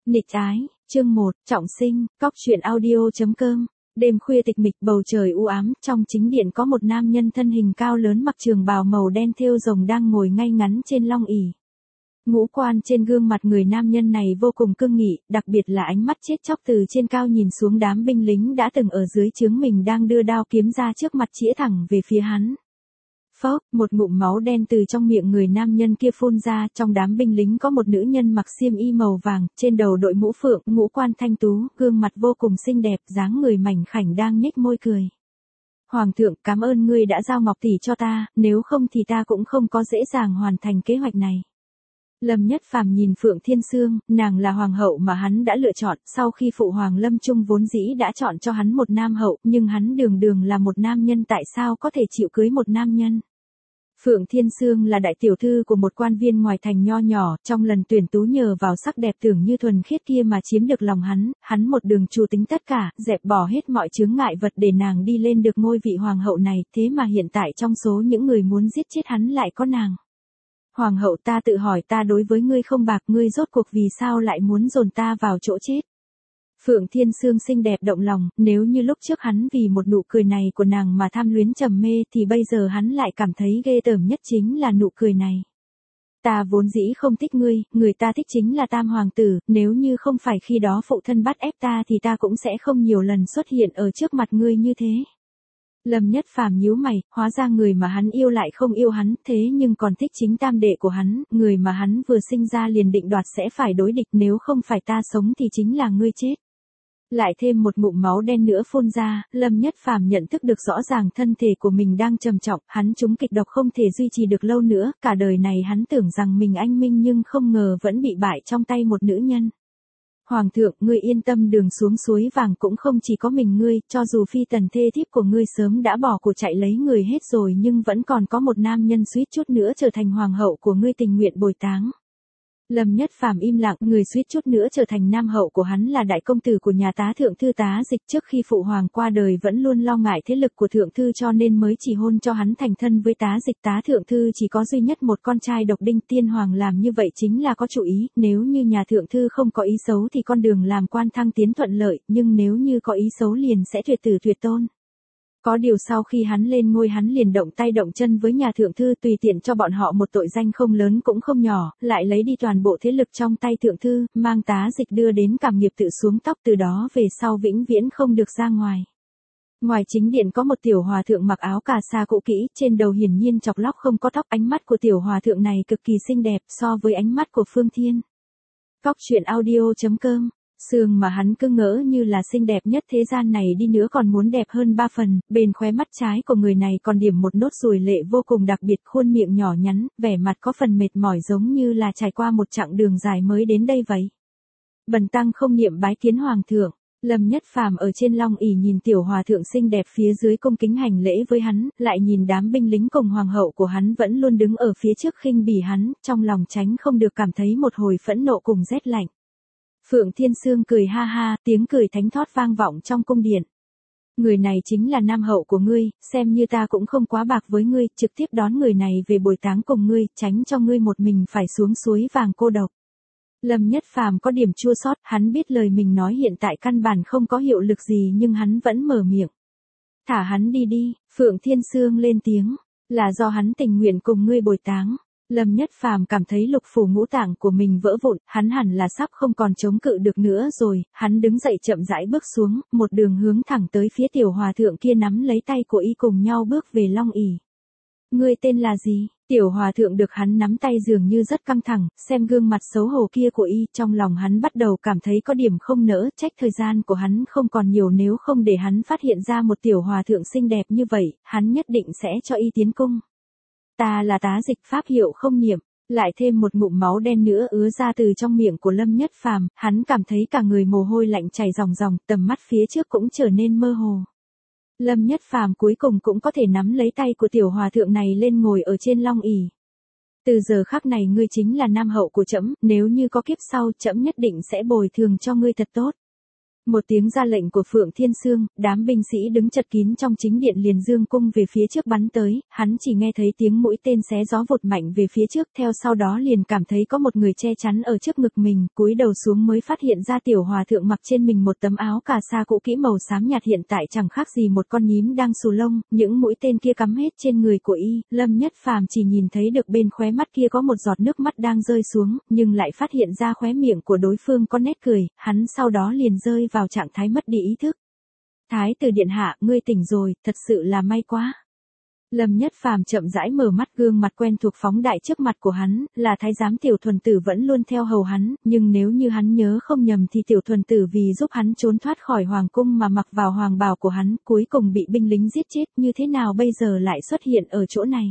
Nịch ái, chương 1, trọng sinh, cóc truyện audio.com. Đêm khuya tịch mịch, bầu trời u ám, trong chính điện có một nam nhân thân hình cao lớn mặc trường bào màu đen thêu rồng đang ngồi ngay ngắn trên long ỷ. Ngũ quan trên gương mặt người nam nhân này vô cùng cương nghị, đặc biệt là ánh mắt chết chóc từ trên cao nhìn xuống đám binh lính đã từng ở dưới trướng mình đang đưa đao kiếm ra trước mặt chĩa thẳng về phía hắn. Phốc, một ngụm máu đen từ trong miệng người nam nhân kia phun ra, trong đám binh lính có một nữ nhân mặc xiêm y màu vàng, trên đầu đội mũ phượng, ngũ quan thanh tú, gương mặt vô cùng xinh đẹp, dáng người mảnh khảnh đang nhếch môi cười. Hoàng thượng, cảm ơn ngươi đã giao Ngọc tỷ cho ta, nếu không thì ta cũng không có dễ dàng hoàn thành kế hoạch này. Lâm Nhất Phàm nhìn Phượng Thiên Sương, nàng là hoàng hậu mà hắn đã lựa chọn, sau khi phụ hoàng Lâm Trung vốn dĩ đã chọn cho hắn một nam hậu, nhưng hắn đường là một nam nhân, tại sao có thể chịu cưới một nam nhân. Phượng Thiên Sương là đại tiểu thư của một quan viên ngoài thành nho nhỏ, trong lần tuyển tú nhờ vào sắc đẹp tưởng như thuần khiết kia mà chiếm được lòng hắn một đường chủ tính tất cả, dẹp bỏ hết mọi chướng ngại vật để nàng đi lên được ngôi vị hoàng hậu này, thế mà hiện tại trong số những người muốn giết chết hắn lại có nàng. Hoàng hậu, ta tự hỏi ta đối với ngươi không bạc, ngươi rốt cuộc vì sao lại muốn dồn ta vào chỗ chết. Phượng Thiên Sương xinh đẹp động lòng, nếu như lúc trước hắn vì một nụ cười này của nàng mà tham luyến trầm mê thì bây giờ hắn lại cảm thấy ghê tởm nhất chính là nụ cười này. Ta vốn dĩ không thích ngươi, người ta thích chính là Tam hoàng tử, nếu như không phải khi đó phụ thân bắt ép ta thì ta cũng sẽ không nhiều lần xuất hiện ở trước mặt ngươi như thế. Lâm Nhất Phàm nhíu mày, hóa ra người mà hắn yêu lại không yêu hắn, thế nhưng còn thích chính tam đệ của hắn, người mà hắn vừa sinh ra liền định đoạt sẽ phải đối địch, nếu không phải ta sống thì chính là ngươi chết. Lại thêm một ngụm máu đen nữa phun ra, Lâm Nhất Phàm nhận thức được rõ ràng thân thể của mình đang trầm trọng, hắn trúng kịch độc không thể duy trì được lâu nữa, cả đời này hắn tưởng rằng mình anh minh nhưng không ngờ vẫn bị bại trong tay một nữ nhân. Hoàng thượng, ngươi yên tâm, đường xuống suối vàng cũng không chỉ có mình ngươi, cho dù phi tần thê thiếp của ngươi sớm đã bỏ cuộc chạy lấy người hết rồi nhưng vẫn còn có một nam nhân suýt chút nữa trở thành hoàng hậu của ngươi tình nguyện bồi táng. Lâm Nhất Phàm im lặng, người suýt chút nữa trở thành nam hậu của hắn là đại công tử của nhà tá thượng thư Tá Dịch, trước khi phụ hoàng qua đời vẫn luôn lo ngại thế lực của thượng thư cho nên mới chỉ hôn cho hắn thành thân với Tá Dịch. Tá thượng thư chỉ có duy nhất một con trai độc đinh, tiên hoàng làm như vậy chính là có chủ ý, nếu như nhà thượng thư không có ý xấu thì con đường làm quan thăng tiến thuận lợi, nhưng nếu như có ý xấu liền sẽ tuyệt tử tuyệt tôn. Có điều sau khi hắn lên ngôi hắn liền động tay động chân với nhà thượng thư, tùy tiện cho bọn họ một tội danh không lớn cũng không nhỏ, lại lấy đi toàn bộ thế lực trong tay thượng thư, mang Tá Dịch đưa đến cảm nghiệp tự xuống tóc, từ đó về sau vĩnh viễn không được ra ngoài. Ngoài chính điện có một tiểu hòa thượng mặc áo cà sa cũ kỹ, trên đầu hiển nhiên chọc lóc không có tóc, ánh mắt của tiểu hòa thượng này cực kỳ xinh đẹp so với ánh mắt của Phương Thiên. Cóc truyện audio.com. Sương mà hắn cứ ngỡ như là xinh đẹp nhất thế gian này đi nữa còn muốn đẹp hơn 3 phần, bên khóe mắt trái của người này còn điểm một nốt ruồi lệ vô cùng đặc biệt, khuôn miệng nhỏ nhắn, vẻ mặt có phần mệt mỏi giống như là trải qua một chặng đường dài mới đến đây vậy. Bần tăng không niệm bái kiến hoàng thượng. Lâm Nhất Phàm ở trên long ỷ nhìn tiểu hòa thượng xinh đẹp phía dưới cung kính hành lễ với hắn, lại nhìn đám binh lính cùng hoàng hậu của hắn vẫn luôn đứng ở phía trước khinh bỉ hắn, trong lòng tránh không được cảm thấy một hồi phẫn nộ cùng rét lạnh. Phượng Thiên Sương cười ha ha, tiếng cười thánh thót vang vọng trong cung điện. Người này chính là nam hậu của ngươi, xem như ta cũng không quá bạc với ngươi, trực tiếp đón người này về bồi táng cùng ngươi, tránh cho ngươi một mình phải xuống suối vàng cô độc. Lâm Nhất Phàm có điểm chua xót, hắn biết lời mình nói hiện tại căn bản không có hiệu lực gì nhưng hắn vẫn mở miệng. Thả hắn đi đi, Phượng Thiên Sương lên tiếng, là do hắn tình nguyện cùng ngươi bồi táng. Lâm Nhất Phàm cảm thấy lục phủ ngũ tạng của mình vỡ vụn, hắn hẳn là sắp không còn chống cự được nữa rồi, hắn đứng dậy chậm rãi bước xuống, một đường hướng thẳng tới phía tiểu hòa thượng kia nắm lấy tay của y cùng nhau bước về long ỷ. Ngươi tên là gì? Tiểu hòa thượng được hắn nắm tay dường như rất căng thẳng, xem gương mặt xấu hổ kia của y, trong lòng hắn bắt đầu cảm thấy có điểm không nỡ, trách thời gian của hắn không còn nhiều, nếu không để hắn phát hiện ra một tiểu hòa thượng xinh đẹp như vậy, hắn nhất định sẽ cho y tiến cung. Ta là Tá Dịch, pháp hiệu không niệm. Lại thêm một ngụm máu đen nữa ứa ra từ trong miệng của Lâm Nhất Phàm, hắn cảm thấy cả người mồ hôi lạnh chảy ròng ròng, tầm mắt phía trước cũng trở nên mơ hồ. Lâm Nhất Phàm cuối cùng cũng có thể nắm lấy tay của tiểu hòa thượng này lên ngồi ở trên long ỷ. Từ giờ khắc này ngươi chính là nam hậu của trẫm, nếu như có kiếp sau trẫm nhất định sẽ bồi thường cho ngươi thật tốt. Một tiếng ra lệnh của Phượng Thiên Sương, đám binh sĩ đứng chật kín trong chính điện liền dương cung về phía trước bắn tới, hắn chỉ nghe thấy tiếng mũi tên xé gió vụt mạnh về phía trước, theo sau đó liền cảm thấy có một người che chắn ở trước ngực mình, cúi đầu xuống mới phát hiện ra tiểu hòa thượng mặc trên mình một tấm áo cà sa cũ kỹ màu xám nhạt hiện tại chẳng khác gì một con nhím đang xù lông, những mũi tên kia cắm hết trên người của y, Lâm Nhất Phàm chỉ nhìn thấy được bên khóe mắt kia có một giọt nước mắt đang rơi xuống, nhưng lại phát hiện ra khóe miệng của đối phương có nét cười, hắn sau đó liền rơi vào trạng thái mất đi ý thức. Thái tử điện hạ, ngươi tỉnh rồi, thật sự là may quá. Lâm Nhất Phàm chậm rãi mở mắt, gương mặt quen thuộc phóng đại trước mặt của hắn, là thái giám Tiểu Thuần Tử vẫn luôn theo hầu hắn, nhưng nếu như hắn nhớ không nhầm thì Tiểu Thuần Tử vì giúp hắn trốn thoát khỏi hoàng cung mà mặc vào hoàng bào của hắn, cuối cùng bị binh lính giết chết, như thế nào bây giờ lại xuất hiện ở chỗ này.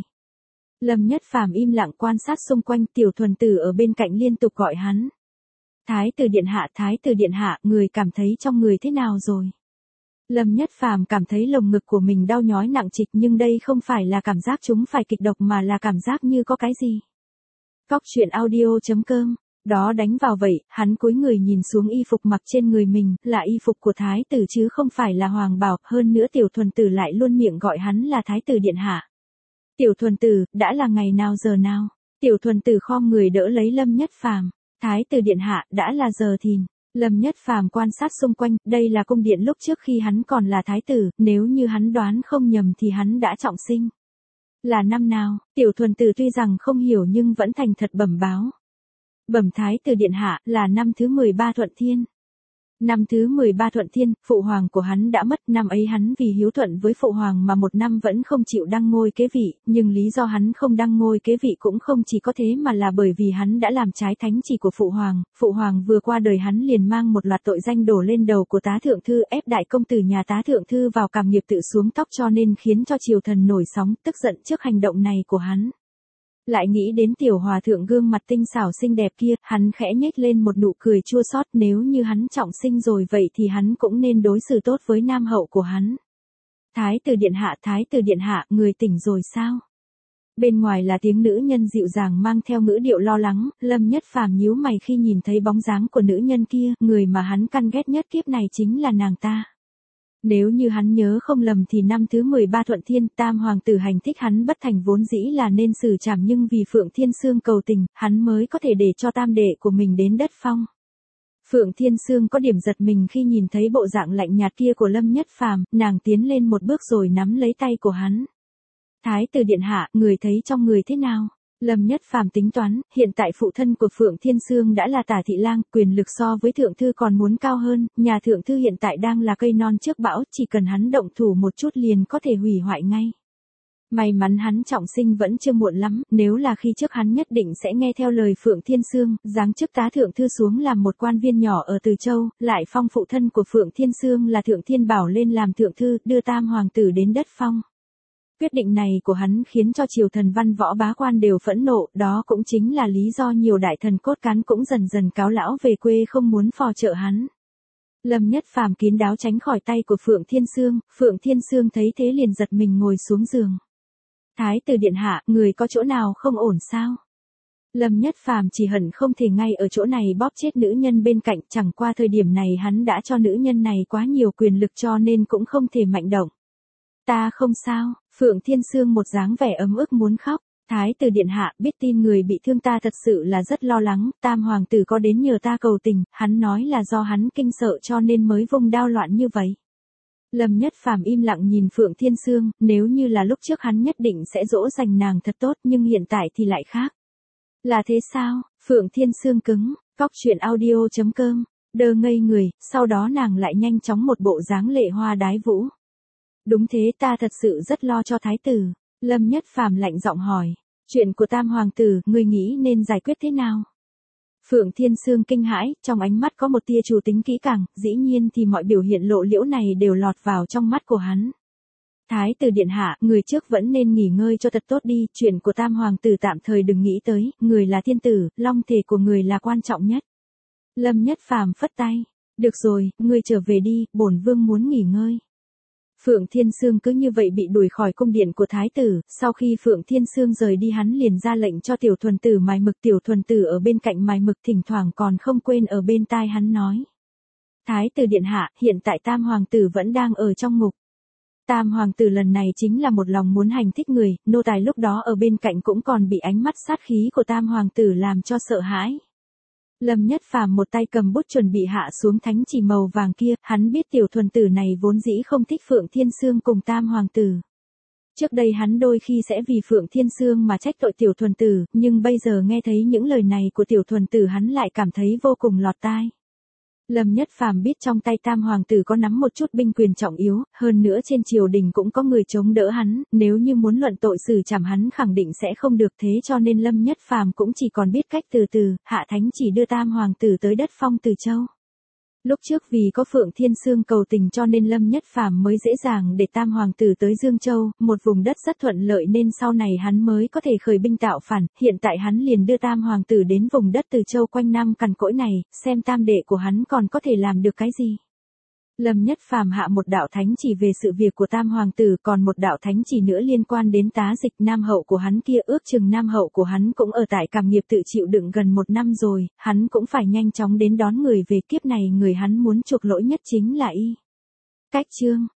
Lâm Nhất Phàm im lặng quan sát xung quanh, Tiểu Thuần Tử ở bên cạnh liên tục gọi hắn. Thái tử điện hạ, người cảm thấy trong người thế nào rồi? Lâm Nhất Phàm cảm thấy lồng ngực của mình đau nhói nặng trịch, nhưng đây không phải là cảm giác chúng phải kịch độc mà là cảm giác như có cái gì. Cóc truyện audio.com, đó đánh vào vậy, hắn cúi người nhìn xuống y phục mặc trên người mình, là y phục của thái tử chứ không phải là hoàng bào, hơn nữa Tiểu Thuần Tử lại luôn miệng gọi hắn là thái tử điện hạ. Tiểu Thuần Tử, đã là ngày nào giờ nào? Tiểu Thuần Tử khom người đỡ lấy Lâm Nhất Phàm. Thái tử điện hạ, đã là giờ thìn. Lâm Nhất Phàm quan sát xung quanh, đây là cung điện lúc trước khi hắn còn là thái tử, nếu như hắn đoán không nhầm thì hắn đã trọng sinh. Là năm nào? Tiểu Thuần Tử tuy rằng không hiểu nhưng vẫn thành thật bẩm báo. Bẩm thái tử điện hạ, là năm thứ 13 Thuận Thiên. Năm thứ 13 Thuận Thiên, phụ hoàng của hắn đã mất, năm ấy hắn vì hiếu thuận với phụ hoàng mà một năm vẫn không chịu đăng ngôi kế vị, nhưng lý do hắn không đăng ngôi kế vị cũng không chỉ có thế mà là bởi vì hắn đã làm trái thánh chỉ của phụ hoàng vừa qua đời hắn liền mang một loạt tội danh đổ lên đầu của tá thượng thư, ép đại công tử nhà tá thượng thư vào cảm nghiệp tự xuống tóc, cho nên khiến cho triều thần nổi sóng, tức giận trước hành động này của hắn. Lại nghĩ đến tiểu hòa thượng gương mặt tinh xảo xinh đẹp kia, hắn khẽ nhếch lên một nụ cười chua xót, nếu như hắn trọng sinh rồi vậy thì hắn cũng nên đối xử tốt với nam hậu của hắn. Thái tử điện hạ, người tỉnh rồi sao? Bên ngoài là tiếng nữ nhân dịu dàng mang theo ngữ điệu lo lắng, Lâm Nhất Phàm nhíu mày khi nhìn thấy bóng dáng của nữ nhân kia, người mà hắn căn ghét nhất kiếp này chính là nàng ta. Nếu như hắn nhớ không lầm thì năm thứ 13 Thuận Thiên, tam hoàng tử hành thích hắn bất thành vốn dĩ là nên xử trảm, nhưng vì Phượng Thiên Sương cầu tình, hắn mới có thể để cho tam đệ của mình đến đất phong. Phượng Thiên Sương có điểm giật mình khi nhìn thấy bộ dạng lạnh nhạt kia của Lâm Nhất Phàm, nàng tiến lên một bước rồi nắm lấy tay của hắn. Thái tử điện hạ, người thấy trong người thế nào? Lâm Nhất Phàm tính toán, hiện tại phụ thân của Phượng Thiên Sương đã là Tả thị lang, quyền lực so với thượng thư còn muốn cao hơn, nhà thượng thư hiện tại đang là cây non trước bão, chỉ cần hắn động thủ một chút liền có thể hủy hoại ngay. May mắn hắn trọng sinh vẫn chưa muộn lắm, nếu là khi trước hắn nhất định sẽ nghe theo lời Phượng Thiên Sương, giáng chức tá thượng thư xuống làm một quan viên nhỏ ở Từ Châu, lại phong phụ thân của Phượng Thiên Sương là Thượng Thiên Bảo lên làm thượng thư, đưa tam hoàng tử đến đất phong. Quyết định này của hắn khiến cho triều thần văn võ bá quan đều phẫn nộ, đó cũng chính là lý do nhiều đại thần cốt cán cũng dần dần cáo lão về quê không muốn phò trợ hắn. Lâm Nhất Phàm kín đáo tránh khỏi tay của Phượng Thiên Sương thấy thế liền giật mình ngồi xuống giường. Thái tử điện hạ, người có chỗ nào không ổn sao? Lâm Nhất Phàm chỉ hận không thể ngay ở chỗ này bóp chết nữ nhân bên cạnh, chẳng qua thời điểm này hắn đã cho nữ nhân này quá nhiều quyền lực cho nên cũng không thể mạnh động. Ta không sao, Phượng Thiên Sương một dáng vẻ ấm ức muốn khóc. Thái tử điện hạ, biết tin người bị thương ta thật sự là rất lo lắng, tam hoàng tử có đến nhờ ta cầu tình, hắn nói là do hắn kinh sợ cho nên mới vung đao loạn như vậy. Lâm Nhất Phàm im lặng nhìn Phượng Thiên Sương, nếu như là lúc trước hắn nhất định sẽ dỗ dành nàng thật tốt, nhưng hiện tại thì lại khác. Là thế sao? Phượng Thiên Sương cứng, cóc truyện audio.com, đơ ngây người, sau đó nàng lại nhanh chóng một bộ dáng lệ hoa đái vũ. Đúng thế, ta thật sự rất lo cho thái tử. Lâm Nhất Phàm lạnh giọng hỏi, chuyện của tam hoàng tử, ngươi nghĩ nên giải quyết thế nào? Phượng Thiên Sương kinh hãi, trong ánh mắt có một tia chủ tính kỹ càng, dĩ nhiên thì mọi biểu hiện lộ liễu này đều lọt vào trong mắt của hắn. Thái tử điện hạ, người trước vẫn nên nghỉ ngơi cho thật tốt đi, chuyện của tam hoàng tử tạm thời đừng nghĩ tới, người là thiên tử, long thể của người là quan trọng nhất. Lâm Nhất Phàm phất tay, được rồi, ngươi trở về đi, bổn vương muốn nghỉ ngơi. Phượng Thiên Sương cứ như vậy bị đuổi khỏi cung điện của thái tử, sau khi Phượng Thiên Sương rời đi hắn liền ra lệnh cho Tiểu Thuần Tử mài mực, Tiểu Thuần Tử ở bên cạnh mài mực thỉnh thoảng còn không quên ở bên tai hắn nói. Thái tử điện hạ, hiện tại Tam hoàng tử vẫn đang ở trong ngục. Tam hoàng tử lần này chính là một lòng muốn hành thích người, nô tài lúc đó ở bên cạnh cũng còn bị ánh mắt sát khí của Tam hoàng tử làm cho sợ hãi. Lâm Nhất Phàm một tay cầm bút chuẩn bị hạ xuống thánh chỉ màu vàng kia, hắn biết tiểu thuần tử này vốn dĩ không thích Phượng Thiên Sương cùng Tam hoàng tử. Trước đây hắn đôi khi sẽ vì Phượng Thiên Sương mà trách tội tiểu thuần tử, nhưng bây giờ nghe thấy những lời này của tiểu thuần tử hắn lại cảm thấy vô cùng lọt tai. Lâm Nhất Phàm biết trong tay Tam hoàng tử có nắm một chút binh quyền trọng yếu, hơn nữa trên triều đình cũng có người chống đỡ hắn, nếu như muốn luận tội xử trảm hắn khẳng định sẽ không được, thế cho nên Lâm Nhất Phàm cũng chỉ còn biết cách từ từ, hạ thánh chỉ đưa Tam hoàng tử tới đất Phong Từ Châu. Lúc trước vì có Phượng Thiên Sương cầu tình cho nên Lâm Nhất Phàm mới dễ dàng để Tam hoàng tử tới Dương Châu, một vùng đất rất thuận lợi nên sau này hắn mới có thể khởi binh tạo phản, hiện tại hắn liền đưa Tam hoàng tử đến vùng đất Từ Châu quanh năm cằn cỗi này, xem tam đệ của hắn còn có thể làm được cái gì. Lâm Nhất Phàm hạ một đạo thánh chỉ về sự việc của Tam hoàng tử, còn một đạo thánh chỉ nữa liên quan đến Tá Dịch, nam hậu của hắn kia, ước chừng nam hậu của hắn cũng ở tại Cảm Nghiệp tự chịu đựng gần 1 năm rồi, hắn cũng phải nhanh chóng đến đón người về, kiếp này người hắn muốn chuộc lỗi nhất chính là y. Cách chương